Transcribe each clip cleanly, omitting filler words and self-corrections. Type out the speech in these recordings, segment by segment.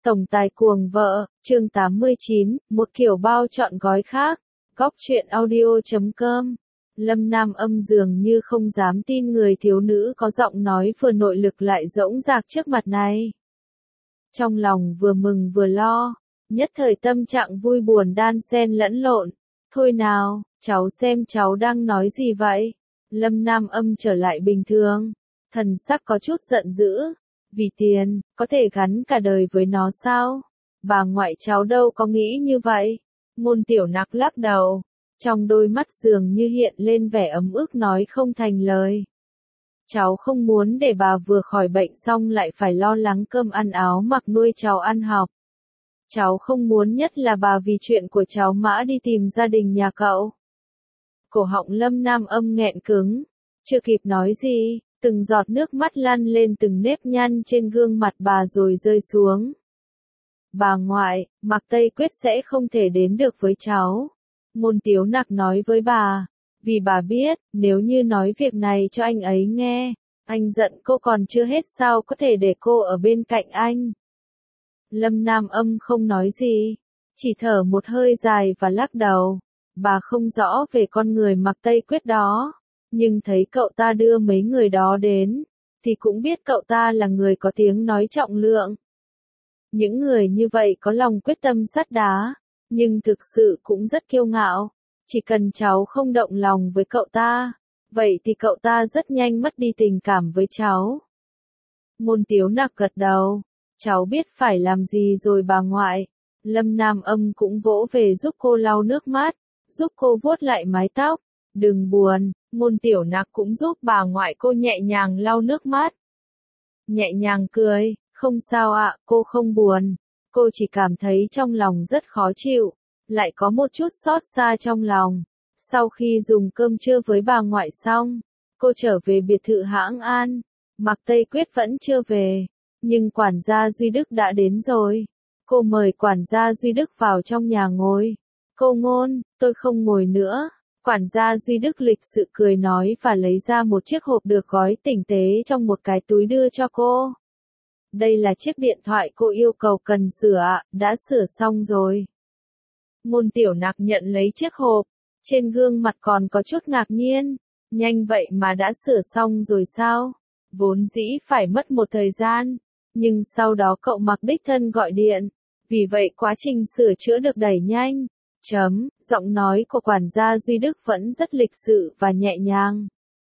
Tổng tài cuồng vợ, chương 89, một kiểu bao trọn gói khác. Góc truyện audio.com. Lâm Nam Âm dường như không dám tin người thiếu nữ có giọng nói vừa nội lực lại rỗng rạc trước mặt này. Trong lòng vừa mừng vừa lo, nhất thời tâm trạng vui buồn đan xen lẫn lộn. Thôi nào, cháu xem cháu đang nói gì vậy? Lâm Nam Âm trở lại bình thường, thần sắc có chút giận dữ. Vì tiền, có thể gắn cả đời với nó sao? Bà ngoại cháu đâu có nghĩ như vậy. Ngôn Tiểu Nặc lắc đầu, trong đôi mắt dường như hiện lên vẻ ấm ức nói không thành lời. Cháu không muốn để bà vừa khỏi bệnh xong lại phải lo lắng cơm ăn áo mặc nuôi cháu ăn học. Cháu không muốn nhất là bà vì chuyện của cháu mã đi tìm gia đình nhà cậu. Cổ họng Lâm Nam Âm nghẹn cứng, chưa kịp nói gì. Từng giọt nước mắt lăn lên từng nếp nhăn trên gương mặt bà rồi rơi xuống. Bà ngoại, Mạc Tây Quyết sẽ không thể đến được với cháu. Ngôn Tiếu Nặc nói với bà, vì bà biết, nếu như nói việc này cho anh ấy nghe, anh giận cô còn chưa hết sao có thể để cô ở bên cạnh anh. Lâm Nam Âm không nói gì, chỉ thở một hơi dài và lắc đầu. Bà không rõ về con người Mạc Tây Quyết đó. Nhưng thấy cậu ta đưa mấy người đó đến, thì cũng biết cậu ta là người có tiếng nói trọng lượng. Những người như vậy có lòng quyết tâm sắt đá, nhưng thực sự cũng rất kiêu ngạo. Chỉ cần cháu không động lòng với cậu ta, vậy thì cậu ta rất nhanh mất đi tình cảm với cháu. Ngôn Tiếu Nặc gật đầu, cháu biết phải làm gì rồi bà ngoại. Lâm Nam Âm cũng vỗ về giúp cô lau nước mắt, giúp cô vuốt lại mái tóc. Đừng buồn. Ngôn Tiểu Nặc cũng giúp bà ngoại cô nhẹ nhàng lau nước mắt. Nhẹ nhàng cười, không sao ạ, cô không buồn. Cô chỉ cảm thấy trong lòng rất khó chịu, lại có một chút xót xa trong lòng. Sau khi dùng cơm trưa với bà ngoại xong, cô trở về biệt thự Hãng An. Mạc Tây Quyết vẫn chưa về, nhưng quản gia Duy Đức đã đến rồi. Cô mời quản gia Duy Đức vào trong nhà ngồi. Cô Ngôn, tôi không ngồi nữa. Quản gia Duy Đức lịch sự cười nói và lấy ra một chiếc hộp được gói tinh tế trong một cái túi đưa cho cô. Đây là chiếc điện thoại cô yêu cầu cần sửa ạ, đã sửa xong rồi. Ngôn Tiểu Nặc nhận lấy chiếc hộp, trên gương mặt còn có chút ngạc nhiên. Nhanh vậy mà đã sửa xong rồi sao? Vốn dĩ phải mất một thời gian, nhưng sau đó cậu Mạc đích thân gọi điện, vì vậy quá trình sửa chữa được đẩy nhanh. Giọng nói của quản gia Duy Đức vẫn rất lịch sự và nhẹ nhàng.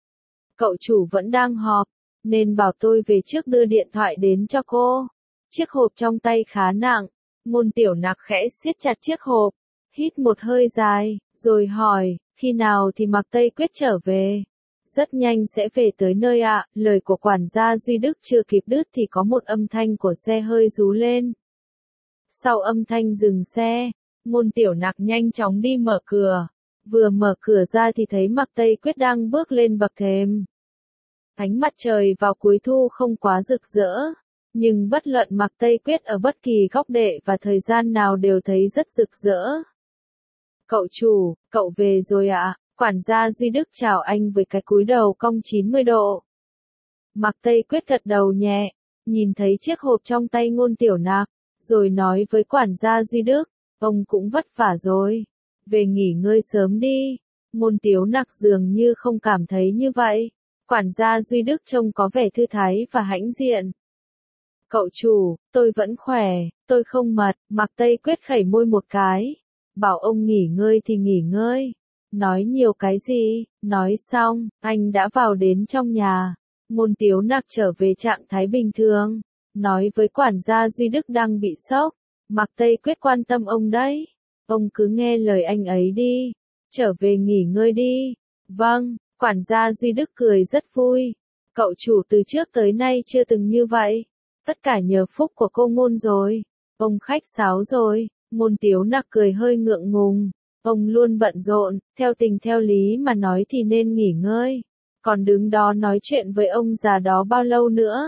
Cậu chủ vẫn đang họp, nên bảo tôi về trước đưa điện thoại đến cho cô. Chiếc hộp trong tay khá nặng, Ngôn Tiểu Nặc khẽ siết chặt chiếc hộp, hít một hơi dài, rồi hỏi, khi nào thì Mạc Tây Quyết trở về? Rất nhanh sẽ về tới nơi ạ. Lời của quản gia Duy Đức chưa kịp đứt thì có một âm thanh của xe hơi rú lên. Sau âm thanh dừng xe, Ngôn Tiểu Nặc nhanh chóng đi mở cửa. Vừa mở cửa ra thì thấy Mạc Tây Quyết đang bước lên bậc thềm. Ánh mặt trời vào cuối thu không quá rực rỡ, nhưng bất luận Mạc Tây Quyết ở bất kỳ góc độ và thời gian nào đều thấy rất rực rỡ. Cậu chủ, cậu về rồi ạ. Quản gia Duy Đức chào anh với cái cúi đầu cong 90 độ. Mạc Tây Quyết gật đầu nhẹ, nhìn thấy chiếc hộp trong tay Ngôn Tiểu Nặc, rồi nói với quản gia Duy Đức. Ông cũng vất vả rồi, về nghỉ ngơi sớm đi. Ngôn Tiếu Nặc dường như không cảm thấy như vậy. Quản gia Duy Đức trông có vẻ thư thái và hãnh diện. Cậu chủ, tôi vẫn khỏe, tôi không mệt. Mạc Tây Quyết khẩy môi một cái, bảo ông nghỉ ngơi thì nghỉ ngơi. Nói nhiều cái gì? Nói xong, anh đã vào đến trong nhà. Ngôn Tiếu Nặc trở về trạng thái bình thường, nói với quản gia Duy Đức đang bị sốc. Mạc Tây Quyết quan tâm ông đấy. Ông cứ nghe lời anh ấy đi. Trở về nghỉ ngơi đi. Vâng, quản gia Duy Đức cười rất vui. Cậu chủ từ trước tới nay chưa từng như vậy. Tất cả nhờ phúc của cô Ngôn rồi. Ông khách sáo rồi. Ngôn Tiếu Nặc cười hơi ngượng ngùng. Ông luôn bận rộn, theo tình theo lý mà nói thì nên nghỉ ngơi. Còn đứng đó nói chuyện với ông già đó bao lâu nữa?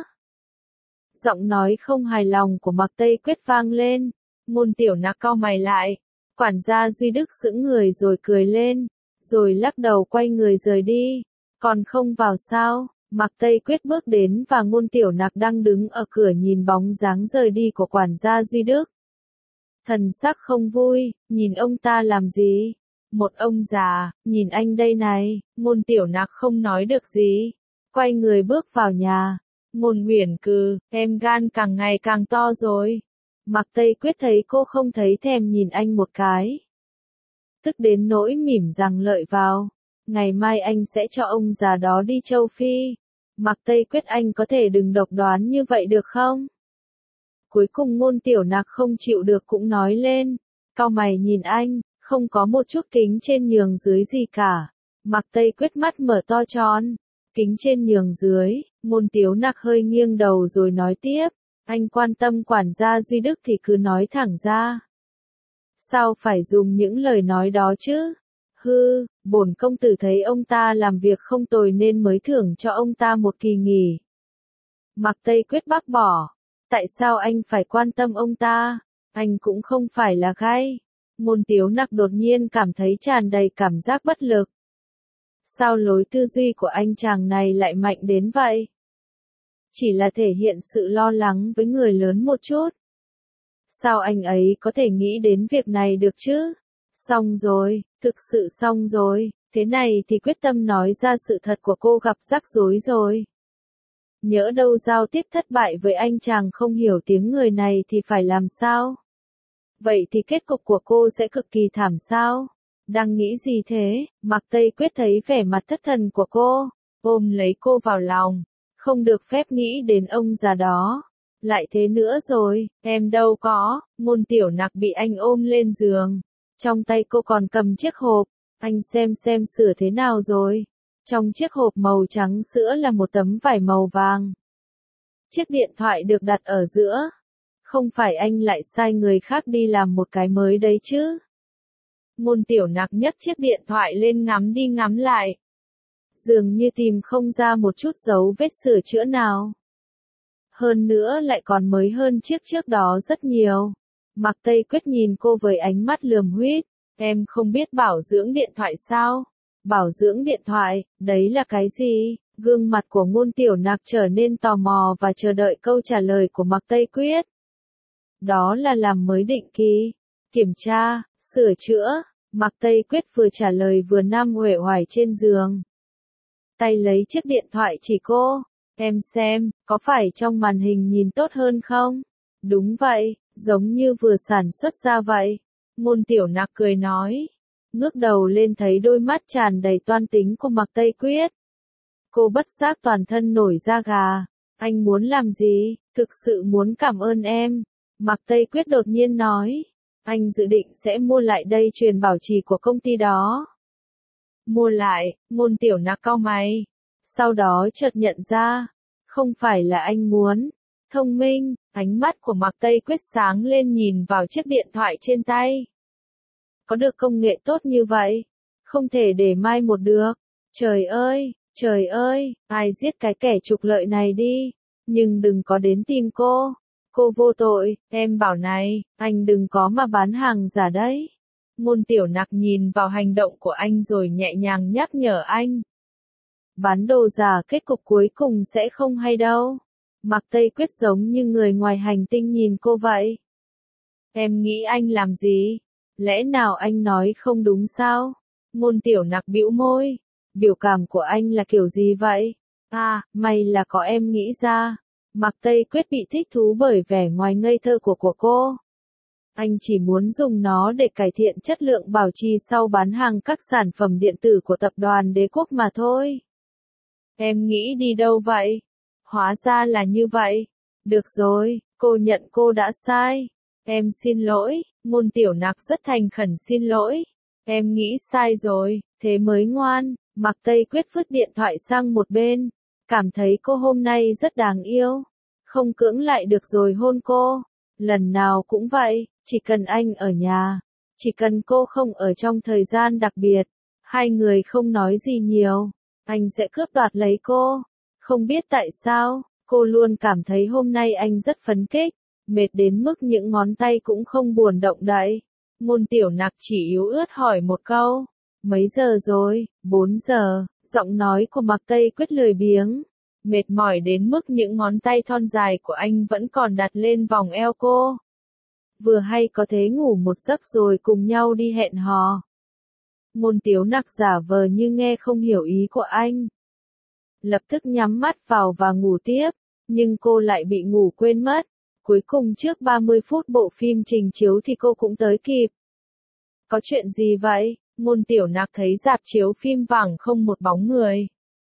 Giọng nói không hài lòng của Mạc Tây Quyết vang lên. Ngôn Tiểu Nặc cau mày lại. Quản gia Duy Đức sững người rồi cười lên, rồi lắc đầu quay người rời đi. Còn không vào sao? Mạc Tây Quyết bước đến và Ngôn Tiểu Nặc đang đứng ở cửa nhìn bóng dáng rời đi của quản gia Duy Đức. Thần sắc không vui, nhìn ông ta làm gì? Một ông già, nhìn anh đây này, Ngôn Tiểu Nặc không nói được gì. Quay người bước vào nhà. Ngôn Uyển Cừ, em gan càng ngày càng to rồi. Mạc Tây Quyết thấy cô không thấy thèm nhìn anh một cái. Tức đến nỗi mỉm rằng lợi vào. Ngày mai anh sẽ cho ông già đó đi châu Phi. Mạc Tây Quyết, anh có thể đừng độc đoán như vậy được không? Cuối cùng Ngôn Tiểu Nặc không chịu được cũng nói lên. Cau mày nhìn anh, không có một chút kính trên nhường dưới gì cả. Mạc Tây Quyết mắt mở to tròn. Kính trên nhường dưới, Ngôn Tiểu Nặc hơi nghiêng đầu rồi nói tiếp. Anh quan tâm quản gia Duy Đức thì cứ nói thẳng ra. Sao phải dùng những lời nói đó chứ? Hư, bổn công tử thấy ông ta làm việc không tồi nên mới thưởng cho ông ta một kỳ nghỉ. Mạc Tây Quyết bác bỏ. Tại sao anh phải quan tâm ông ta? Anh cũng không phải là gay. Ngôn Tiểu Nặc đột nhiên cảm thấy tràn đầy cảm giác bất lực. Sao lối tư duy của anh chàng này lại mạnh đến vậy? Chỉ là thể hiện sự lo lắng với người lớn một chút. Sao anh ấy có thể nghĩ đến việc này được chứ? Xong rồi, thực sự xong rồi, thế này thì quyết tâm nói ra sự thật của cô gặp rắc rối rồi. Nhỡ đâu giao tiếp thất bại với anh chàng không hiểu tiếng người này thì phải làm sao? Vậy thì kết cục của cô sẽ cực kỳ thảm sao? Đang nghĩ gì thế? Mạc Tây Quyết thấy vẻ mặt thất thần của cô, ôm lấy cô vào lòng. Không được phép nghĩ đến ông già đó. Lại thế nữa rồi, em đâu có. Ngôn Tiểu Nặc bị anh ôm lên giường. Trong tay cô còn cầm chiếc hộp. Anh xem sửa thế nào rồi. Trong chiếc hộp màu trắng sữa là một tấm vải màu vàng. Chiếc điện thoại được đặt ở giữa. Không phải anh lại sai người khác đi làm một cái mới đấy chứ? Ngôn Tiểu Nặc nhấc chiếc điện thoại lên ngắm đi ngắm lại. Dường như tìm không ra một chút dấu vết sửa chữa nào. Hơn nữa lại còn mới hơn chiếc trước đó rất nhiều. Mạc Tây Quyết nhìn cô với ánh mắt lườm huýt. Em không biết bảo dưỡng điện thoại sao? Bảo dưỡng điện thoại, đấy là cái gì? Gương mặt của Ngôn Tiểu Nặc trở nên tò mò và chờ đợi câu trả lời của Mạc Tây Quyết. Đó là làm mới định kỳ, kiểm tra, sửa chữa. Mạc Tây Quyết vừa trả lời vừa nằm uể oải trên giường. Tay lấy chiếc điện thoại chỉ cô. Em xem, có phải trong màn hình nhìn tốt hơn không? Đúng vậy, giống như vừa sản xuất ra vậy. Ngôn Tiểu Nặc cười nói. Ngước đầu lên thấy đôi mắt tràn đầy toan tính của Mạc Tây Quyết. Cô bất giác toàn thân nổi da gà. Anh muốn làm gì? Thực sự muốn cảm ơn em. Mạc Tây Quyết đột nhiên nói. Anh dự định sẽ mua lại dây chuyền bảo trì của công ty đó. Mua lại, Ngôn Tiểu Nặc cau mày. Sau đó chợt nhận ra. Không phải là anh muốn. Thông minh, ánh mắt của Mạc Tây Quyết sáng lên nhìn vào chiếc điện thoại trên tay. Có được công nghệ tốt như vậy? Không thể để mai một được. Trời ơi, ai giết cái kẻ trục lợi này đi. Nhưng đừng có đến tìm cô. Cô vô tội, em bảo này, anh đừng có mà bán hàng giả đấy. Ngôn Tiểu Nặc nhìn vào hành động của anh rồi nhẹ nhàng nhắc nhở anh. Bán đồ giả kết cục cuối cùng sẽ không hay đâu. Mạc Tây Quyết giống như người ngoài hành tinh nhìn cô vậy. Em nghĩ anh làm gì? Lẽ nào anh nói không đúng sao? Ngôn Tiểu Nặc bĩu môi. Biểu cảm của anh là kiểu gì vậy? À, may là có em nghĩ ra. Mạc Tây Quyết bị thích thú bởi vẻ ngoài ngây thơ của cô. Anh chỉ muốn dùng nó để cải thiện chất lượng bảo trì sau bán hàng các sản phẩm điện tử của tập đoàn Đế Quốc mà thôi. Em nghĩ đi đâu vậy? Hóa ra là như vậy. Được rồi, cô nhận cô đã sai. Em xin lỗi. Ngôn Tiểu Nặc rất thành khẩn xin lỗi. Em nghĩ sai rồi, thế mới ngoan. Mạc Tây Quyết vứt điện thoại sang một bên. Cảm thấy cô hôm nay rất đáng yêu. Không cưỡng lại được rồi hôn cô. Lần nào cũng vậy, chỉ cần anh ở nhà. Chỉ cần cô không ở trong thời gian đặc biệt. Hai người không nói gì nhiều. Anh sẽ cướp đoạt lấy cô. Không biết tại sao, cô luôn cảm thấy hôm nay anh rất phấn khích. Mệt đến mức những ngón tay cũng không buồn động đậy. Ngôn Tiểu Nặc chỉ yếu ớt hỏi một câu. Mấy giờ rồi? 4 giờ. Giọng nói của Mạc Tây Quyết lười biếng. mệt mỏi đến mức những ngón tay thon dài của anh vẫn còn đặt lên vòng eo cô. Vừa hay có thế ngủ một giấc rồi cùng nhau đi hẹn hò. Ngôn Tiếu Nặc giả vờ như nghe không hiểu ý của anh. Lập tức nhắm mắt vào và ngủ tiếp, nhưng cô lại bị ngủ quên mất. Cuối cùng trước 30 phút bộ phim trình chiếu thì cô cũng tới kịp. Có chuyện gì vậy? Ngôn Tiểu Nặc thấy rạp chiếu phim vắng không một bóng người.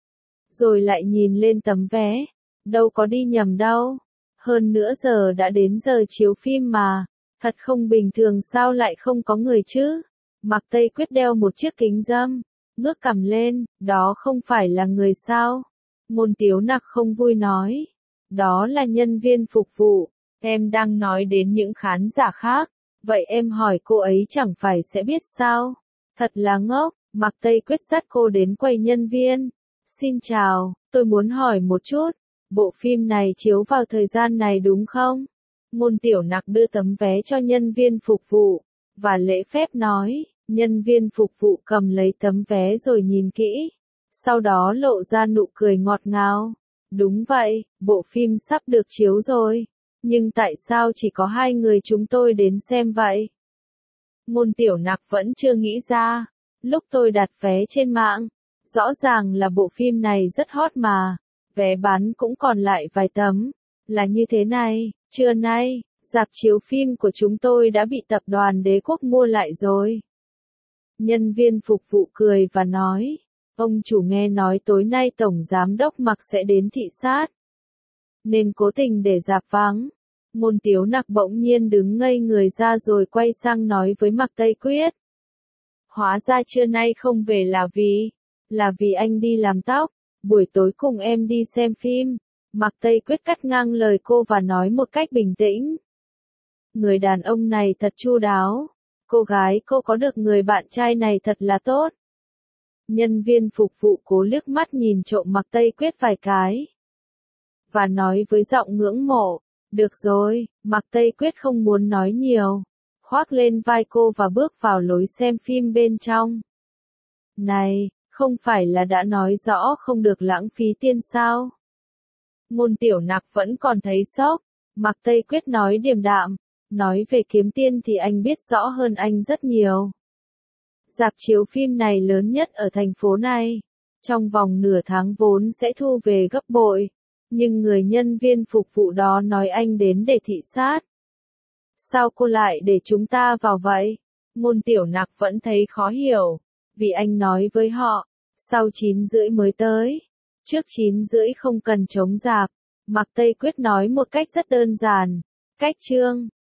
Rồi lại nhìn lên tấm vé. Đâu có đi nhầm đâu. Hơn nữa giờ đã đến giờ chiếu phim mà. Thật không bình thường sao lại không có người chứ? Mạc Tây Quyết đeo một chiếc kính râm. Ngước cằm lên, đó không phải là người sao? Ngôn Tiếu Nặc không vui nói. Đó là nhân viên phục vụ. Em đang nói đến những khán giả khác. Vậy em hỏi cô ấy chẳng phải sẽ biết sao? Thật là ngốc. Mạc Tây Quyết dắt cô đến quầy nhân viên. Xin chào, tôi muốn hỏi một chút. Bộ phim này chiếu vào thời gian này đúng không? Ngôn Tiểu Nặc đưa tấm vé cho nhân viên phục vụ. Và lễ phép nói. Nhân viên phục vụ cầm lấy tấm vé rồi nhìn kỹ. Sau đó lộ ra nụ cười ngọt ngào. Đúng vậy, bộ phim sắp được chiếu rồi. Nhưng tại sao chỉ có 2 người chúng tôi đến xem vậy? Ngôn Tiểu Nặc vẫn chưa nghĩ ra. Lúc tôi đặt vé trên mạng, rõ ràng là bộ phim này rất hot mà. Vé bán cũng còn lại vài tấm. Là như thế này, trưa nay, rạp chiếu phim của chúng tôi đã bị tập đoàn Đế Quốc mua lại rồi. Nhân viên phục vụ cười và nói, ông chủ nghe nói tối nay Tổng Giám đốc Mạc sẽ đến thị sát. Nên cố tình để rạp vắng. Ngôn Tiếu Nặc bỗng nhiên đứng ngây người ra rồi quay sang nói với Mạc Tây Quyết. Hóa ra trưa nay không về là vì anh đi làm tóc, buổi tối cùng em đi xem phim. Mạc Tây Quyết cắt ngang lời cô và nói một cách bình tĩnh. Người đàn ông này thật chu đáo. Cô gái cô có được người bạn trai này thật là tốt. Nhân viên phục vụ cố liếc mắt nhìn trộm Mạc Tây Quyết vài cái. Và nói với giọng ngưỡng mộ. Được rồi, Mạc Tây Quyết không muốn nói nhiều. Khoác lên vai cô và bước vào lối xem phim bên trong. Này, không phải là đã nói rõ không được lãng phí tiền sao? Ngôn Tiểu Nặc vẫn còn thấy sốc. Mạc Tây Quyết nói điềm đạm. Nói về kiếm tiền thì anh biết rõ hơn anh rất nhiều. Rạp chiếu phim này lớn nhất ở thành phố này. Trong vòng nửa tháng vốn sẽ thu về gấp bội. Nhưng người nhân viên phục vụ đó nói anh đến để thị sát. Sao cô lại để chúng ta vào vậy? Ngôn Tiểu Nặc vẫn thấy khó hiểu. Vì anh nói với họ, sau 9:30 mới tới. Trước 9:30 không cần chống rạp. Mạc Tây Quyết nói một cách rất đơn giản. Cách chương.